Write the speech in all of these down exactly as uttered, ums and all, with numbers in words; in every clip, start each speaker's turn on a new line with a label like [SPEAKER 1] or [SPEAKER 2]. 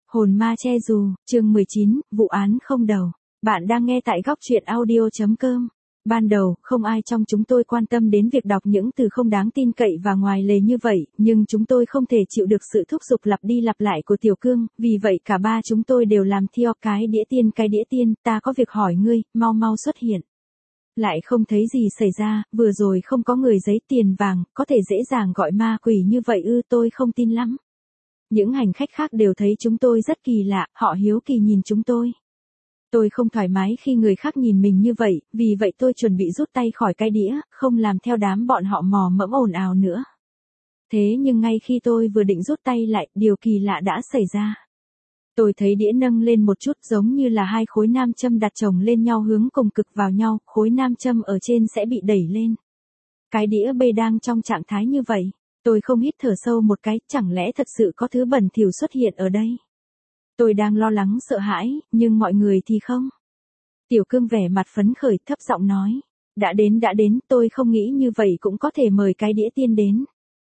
[SPEAKER 1] Hồn ma che dù, chương mười chín, vụ án không đầu. Bạn đang nghe tại góc truyện audio chấm com. Ban đầu, không ai trong chúng tôi quan tâm đến việc đọc những từ không đáng tin cậy và ngoài lề như vậy, nhưng chúng tôi không thể chịu được sự thúc giục lặp đi lặp lại của Tiểu Cương, vì vậy cả ba chúng tôi đều làm theo. Cái đĩa tiên, cái đĩa tiên, ta có việc hỏi ngươi, mau mau xuất hiện. Lại không thấy gì xảy ra, vừa rồi không có người giấy tiền vàng, có thể dễ dàng gọi ma quỷ như vậy ư? Tôi không tin lắm. Những hành khách khác đều thấy chúng tôi rất kỳ lạ, họ hiếu kỳ nhìn chúng tôi. Tôi không thoải mái khi người khác nhìn mình như vậy, vì vậy tôi chuẩn bị rút tay khỏi cái đĩa, không làm theo đám bọn họ mò mẫm ồn ào nữa. Thế nhưng ngay khi tôi vừa định rút tay lại, điều kỳ lạ đã xảy ra. Tôi thấy đĩa nâng lên một chút giống như là hai khối nam châm đặt chồng lên nhau hướng cùng cực vào nhau, khối nam châm ở trên sẽ bị đẩy lên. Cái đĩa bê đang trong trạng thái như vậy. Tôi không hít thở sâu một cái, chẳng lẽ thật sự có thứ bẩn thỉu xuất hiện ở đây? Tôi đang lo lắng sợ hãi, nhưng mọi người thì không. Tiểu Cương vẻ mặt phấn khởi thấp giọng nói. Đã đến đã đến, tôi không nghĩ như vậy cũng có thể mời cái đĩa tiên đến.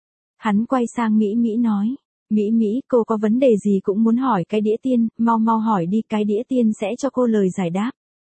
[SPEAKER 1] Hắn quay sang Mỹ Mỹ nói. Mỹ Mỹ, cô có vấn đề gì cũng muốn hỏi cái đĩa tiên, mau mau hỏi đi, cái đĩa tiên sẽ cho cô lời giải đáp.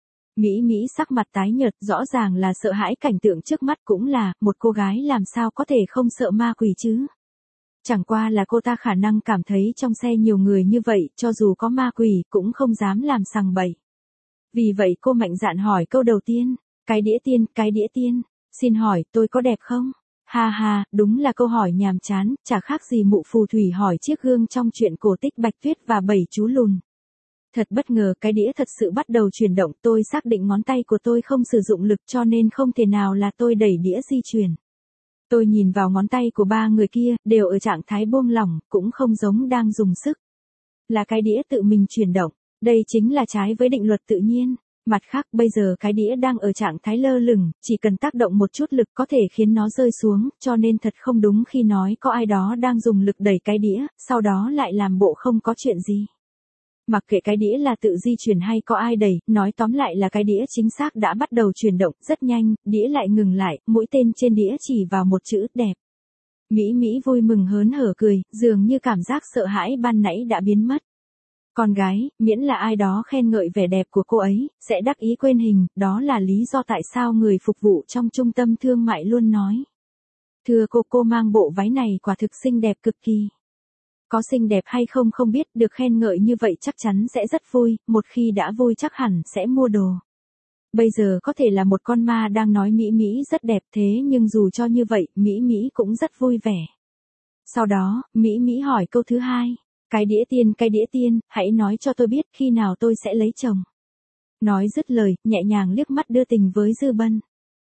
[SPEAKER 1] Mỹ Mỹ sắc mặt tái nhợt, rõ ràng là sợ hãi cảnh tượng trước mắt, cũng là, một cô gái làm sao có thể không sợ ma quỷ chứ. Chẳng qua là cô ta khả năng cảm thấy trong xe nhiều người như vậy, cho dù có ma quỷ, cũng không dám làm sằng bậy. Vì vậy cô mạnh dạn hỏi câu đầu tiên, cái đĩa tiên, cái đĩa tiên, xin hỏi, tôi có đẹp không? Ha ha, đúng là câu hỏi nhàm chán, chả khác gì mụ phù thủy hỏi chiếc gương trong truyện cổ tích Bạch Tuyết và Bảy Chú Lùn. Thật bất ngờ, cái đĩa thật sự bắt đầu chuyển động, tôi xác định ngón tay của tôi không sử dụng lực cho nên không thể nào là tôi đẩy đĩa di chuyển. Tôi nhìn vào ngón tay của ba người kia, đều ở trạng thái buông lỏng, cũng không giống đang dùng sức. Là cái đĩa tự mình chuyển động, đây chính là trái với định luật tự nhiên. Mặt khác, bây giờ cái đĩa đang ở trạng thái lơ lửng, chỉ cần tác động một chút lực có thể khiến nó rơi xuống, cho nên thật không đúng khi nói có ai đó đang dùng lực đẩy cái đĩa, sau đó lại làm bộ không có chuyện gì. Mặc kệ cái đĩa là tự di chuyển hay có ai đẩy, nói tóm lại là cái đĩa chính xác đã bắt đầu chuyển động, rất nhanh, đĩa lại ngừng lại, mũi tên trên đĩa chỉ vào một chữ, đẹp. Mỹ Mỹ vui mừng hớn hở cười, dường như cảm giác sợ hãi ban nãy đã biến mất. Con gái, miễn là ai đó khen ngợi vẻ đẹp của cô ấy, sẽ đắc ý quên hình, đó là lý do tại sao người phục vụ trong trung tâm thương mại luôn nói. Thưa cô, cô mang bộ váy này quả thực xinh đẹp cực kỳ. Có xinh đẹp hay không không biết, được khen ngợi như vậy chắc chắn sẽ rất vui, một khi đã vui chắc hẳn sẽ mua đồ. Bây giờ có thể là một con ma đang nói Mỹ Mỹ rất đẹp, thế nhưng dù cho như vậy, Mỹ Mỹ cũng rất vui vẻ. Sau đó, Mỹ Mỹ hỏi câu thứ hai. Cái đĩa tiên, cái đĩa tiên, hãy nói cho tôi biết khi nào tôi sẽ lấy chồng. Nói dứt lời, nhẹ nhàng liếc mắt đưa tình với Dư Bân.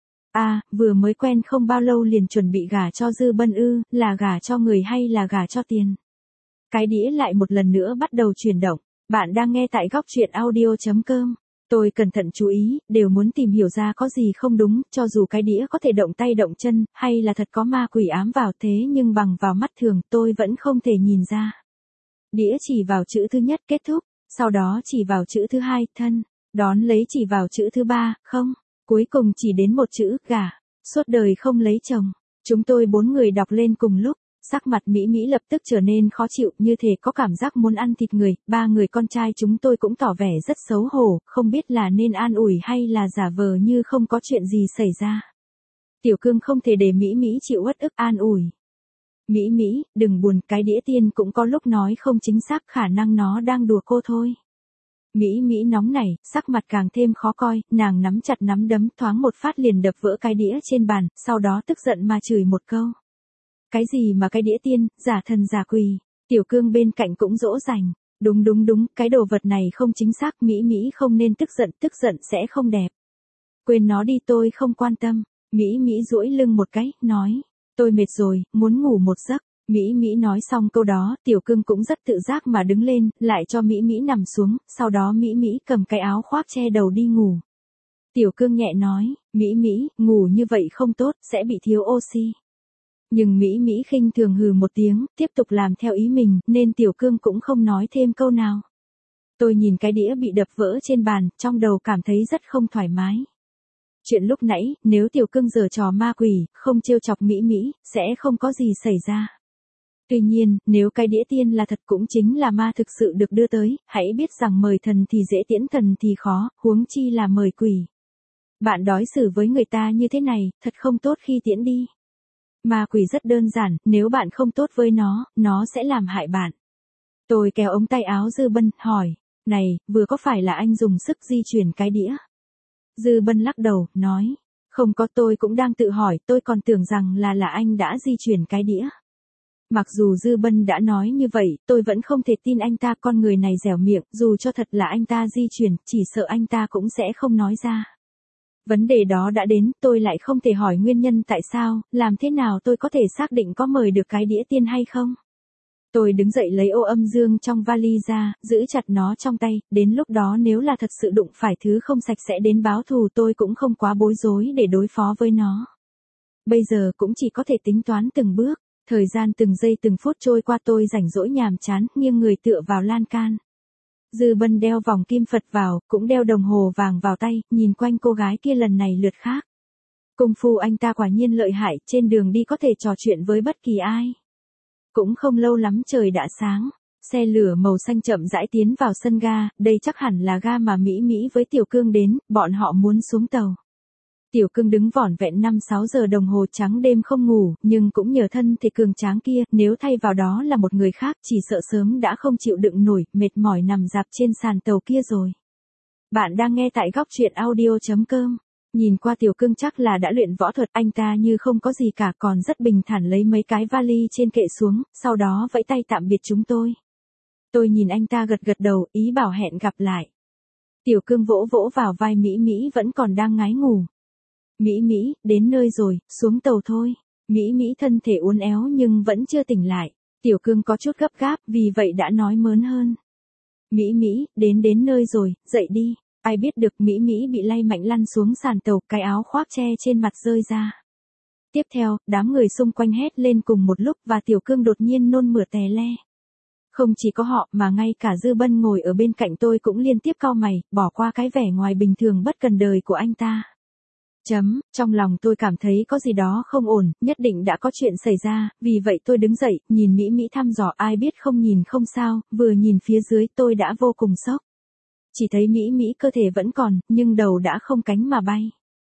[SPEAKER 1] À, vừa mới quen không bao lâu liền chuẩn bị gả cho Dư Bân ư, là gả cho người hay là gả cho tiền? Cái đĩa lại một lần nữa bắt đầu chuyển động. Bạn đang nghe tại góc truyện audio chấm com. Tôi cẩn thận chú ý, đều muốn tìm hiểu ra có gì không đúng, cho dù cái đĩa có thể động tay động chân, hay là thật có ma quỷ ám vào, thế nhưng bằng vào mắt thường, tôi vẫn không thể nhìn ra. Đĩa chỉ vào chữ thứ nhất, kết thúc, sau đó chỉ vào chữ thứ hai, thân, đón lấy chỉ vào chữ thứ ba, không, cuối cùng chỉ đến một chữ, gả, suốt đời không lấy chồng. Chúng tôi bốn người đọc lên cùng lúc, sắc mặt Mỹ Mỹ lập tức trở nên khó chịu, như thể có cảm giác muốn ăn thịt người, ba người con trai chúng tôi cũng tỏ vẻ rất xấu hổ, không biết là nên an ủi hay là giả vờ như không có chuyện gì xảy ra. Tiểu Cương không thể để Mỹ Mỹ chịu uất ức, an ủi. Mỹ Mỹ, đừng buồn, cái đĩa tiên cũng có lúc nói không chính xác, khả năng nó đang đùa cô thôi. Mỹ Mỹ nóng nảy, sắc mặt càng thêm khó coi, nàng nắm chặt nắm đấm, thoáng một phát liền đập vỡ cái đĩa trên bàn, sau đó tức giận mà chửi một câu. Cái gì mà cái đĩa tiên, giả thần giả quỷ. Tiểu Cương bên cạnh cũng dỗ dành. Đúng đúng đúng, cái đồ vật này không chính xác, Mỹ Mỹ không nên tức giận, tức giận sẽ không đẹp. Quên nó đi, tôi không quan tâm. Mỹ Mỹ duỗi lưng một cái, nói. Tôi mệt rồi, muốn ngủ một giấc. Mỹ Mỹ nói xong câu đó, Tiểu Cương cũng rất tự giác mà đứng lên, lại cho Mỹ Mỹ nằm xuống, sau đó Mỹ Mỹ cầm cái áo khoác che đầu đi ngủ. Tiểu Cương nhẹ nói, Mỹ Mỹ, ngủ như vậy không tốt, sẽ bị thiếu oxy. Nhưng Mỹ Mỹ khinh thường hừ một tiếng, tiếp tục làm theo ý mình, nên Tiểu Cương cũng không nói thêm câu nào. Tôi nhìn cái đĩa bị đập vỡ trên bàn, trong đầu cảm thấy rất không thoải mái. Chuyện lúc nãy, nếu Tiểu Cương giở trò ma quỷ, không trêu chọc Mỹ Mỹ, sẽ không có gì xảy ra. Tuy nhiên, nếu cái đĩa tiên là thật cũng chính là ma thực sự được đưa tới, hãy biết rằng mời thần thì dễ tiễn thần thì khó, huống chi là mời quỷ. Bạn đối xử với người ta như thế này, thật không tốt khi tiễn đi. Ma quỷ rất đơn giản, nếu bạn không tốt với nó, nó sẽ làm hại bạn. Tôi kéo ống tay áo Dư Bân, hỏi, này, vừa có phải là anh dùng sức di chuyển cái đĩa? Dư Bân lắc đầu, nói, không có, tôi cũng đang tự hỏi, tôi còn tưởng rằng là là anh đã di chuyển cái đĩa. Mặc dù Dư Bân đã nói như vậy, tôi vẫn không thể tin anh ta, con người này dẻo miệng, dù cho thật là anh ta di chuyển, chỉ sợ anh ta cũng sẽ không nói ra. Vấn đề đó đã đến, tôi lại không thể hỏi nguyên nhân tại sao, làm thế nào tôi có thể xác định có mời được cái đĩa tiên hay không. Tôi đứng dậy lấy ô âm dương trong vali ra, giữ chặt nó trong tay, đến lúc đó nếu là thật sự đụng phải thứ không sạch sẽ đến báo thù tôi cũng không quá bối rối để đối phó với nó. Bây giờ cũng chỉ có thể tính toán từng bước, thời gian từng giây từng phút trôi qua tôi rảnh rỗi nhàm chán, nghiêng người tựa vào lan can. Dư Bân đeo vòng kim Phật vào, cũng đeo đồng hồ vàng vào tay, nhìn quanh cô gái kia lần này lượt khác. Công phu anh ta quả nhiên lợi hại, trên đường đi có thể trò chuyện với bất kỳ ai. Cũng không lâu lắm trời đã sáng, xe lửa màu xanh chậm rãi tiến vào sân ga, đây chắc hẳn là ga mà Mỹ Mỹ với Tiểu Cương đến, bọn họ muốn xuống tàu. Tiểu Cương đứng vỏn vẹn năm sáu giờ đồng hồ trắng đêm không ngủ, nhưng cũng nhờ thân thể cường tráng kia, nếu thay vào đó là một người khác chỉ sợ sớm đã không chịu đựng nổi, mệt mỏi nằm rạp trên sàn tàu kia rồi. Bạn đang nghe tại góc truyện audio chấm com. Nhìn qua Tiểu Cương chắc là đã luyện võ thuật, anh ta như không có gì cả, còn rất bình thản lấy mấy cái vali trên kệ xuống, sau đó vẫy tay tạm biệt chúng tôi. Tôi nhìn anh ta gật gật đầu, ý bảo hẹn gặp lại. Tiểu Cương vỗ vỗ vào vai Mỹ Mỹ vẫn còn đang ngái ngủ. Mỹ Mỹ, đến nơi rồi, xuống tàu thôi. Mỹ Mỹ thân thể uốn éo nhưng vẫn chưa tỉnh lại. Tiểu Cương có chút gấp gáp, vì vậy đã nói mớn hơn. Mỹ Mỹ, đến đến nơi rồi, dậy đi. Ai biết được Mỹ Mỹ bị lay mạnh lăn xuống sàn tàu, cái áo khoác che trên mặt rơi ra. Tiếp theo, đám người xung quanh hét lên cùng một lúc và Tiểu Cương đột nhiên nôn mửa tè le. Không chỉ có họ mà ngay cả Dư Bân ngồi ở bên cạnh tôi cũng liên tiếp cau mày, bỏ qua cái vẻ ngoài bình thường bất cần đời của anh ta. Chấm, trong lòng tôi cảm thấy có gì đó không ổn, nhất định đã có chuyện xảy ra, vì vậy tôi đứng dậy, nhìn Mỹ Mỹ thăm dò, ai biết không nhìn không sao, vừa nhìn phía dưới tôi đã vô cùng sốc. Chỉ thấy Mỹ Mỹ cơ thể vẫn còn, nhưng đầu đã không cánh mà bay.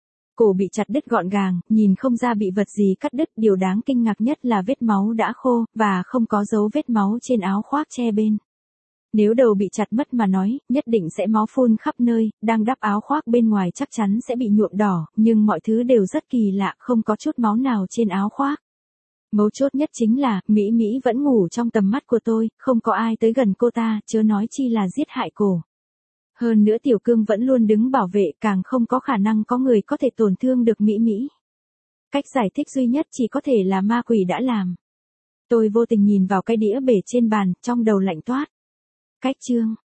[SPEAKER 1] Cổ bị chặt đứt gọn gàng, nhìn không ra bị vật gì cắt đứt, điều đáng kinh ngạc nhất là vết máu đã khô, và không có dấu vết máu trên áo khoác che bên. Nếu đầu bị chặt mất mà nói, nhất định sẽ máu phun khắp nơi, đang đắp áo khoác bên ngoài chắc chắn sẽ bị nhuộm đỏ, nhưng mọi thứ đều rất kỳ lạ, không có chút máu nào trên áo khoác. Mấu chốt nhất chính là, Mỹ Mỹ vẫn ngủ trong tầm mắt của tôi, không có ai tới gần cô ta, chớ nói chi là giết hại cổ. Hơn nữa Tiểu Cương vẫn luôn đứng bảo vệ, càng không có khả năng có người có thể tổn thương được Mỹ Mỹ. Cách giải thích duy nhất chỉ có thể là ma quỷ đã làm. Tôi vô tình nhìn vào cái đĩa bể trên bàn, trong đầu lạnh toát. Cách chương